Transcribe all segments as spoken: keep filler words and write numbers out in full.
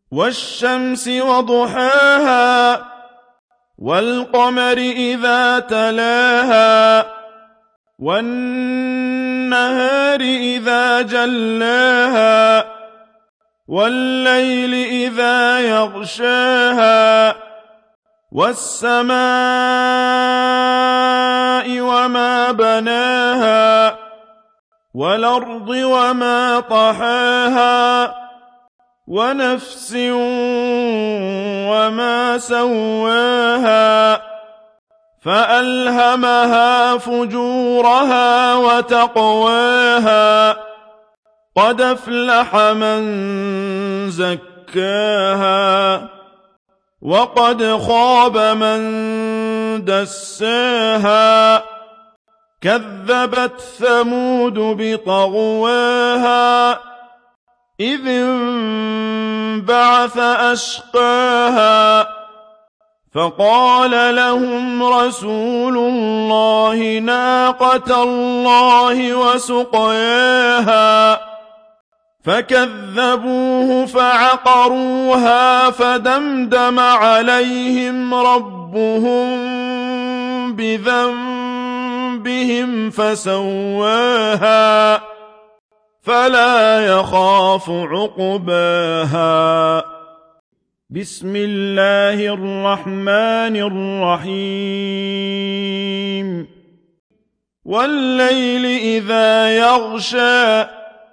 والشمس وضحاها والقمر إذا تلاها والنهار إذا جلاها والليل إذا يغشاها والسماء وما بناها والأرض وما طحاها ونفس وما سواها فألهمها فجورها وتقواها قد أفلح من زكاها وقد خاب من دساها كذبت ثمود بطغواها إذ انبعث أشقاها فقال لهم رسول الله ناقة الله وسقياها فكذبوه فعقروها فدمدم عليهم ربهم بذنبهم فسواها فلا يخاف عقباها. بسم الله الرحمن الرحيم. والليل إذا يغشى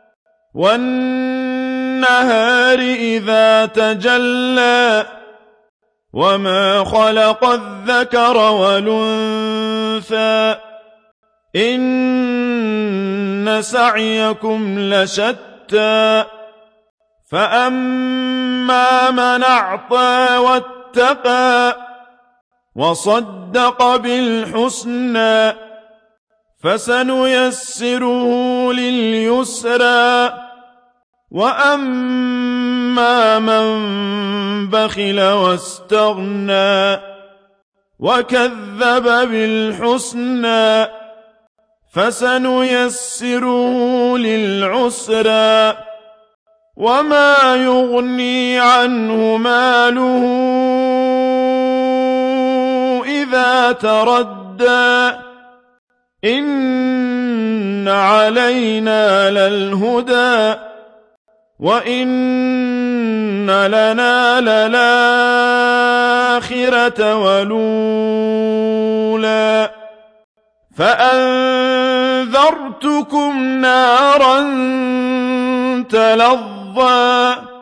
والنهار إذا تجلى وما خلق الذكر والأنثى إن سعيكم لشتى فأما من أعطى واتقى وصدق بالحسنى فسنيسره لليسرى وأما من بخل واستغنى وكذب بالحسنى فسنيسره للعسرى وما يغني عنه ماله إذا تردى إن علينا للهدى وإن لنا للآخرة والأولى فأنذرتكم نارا تلظى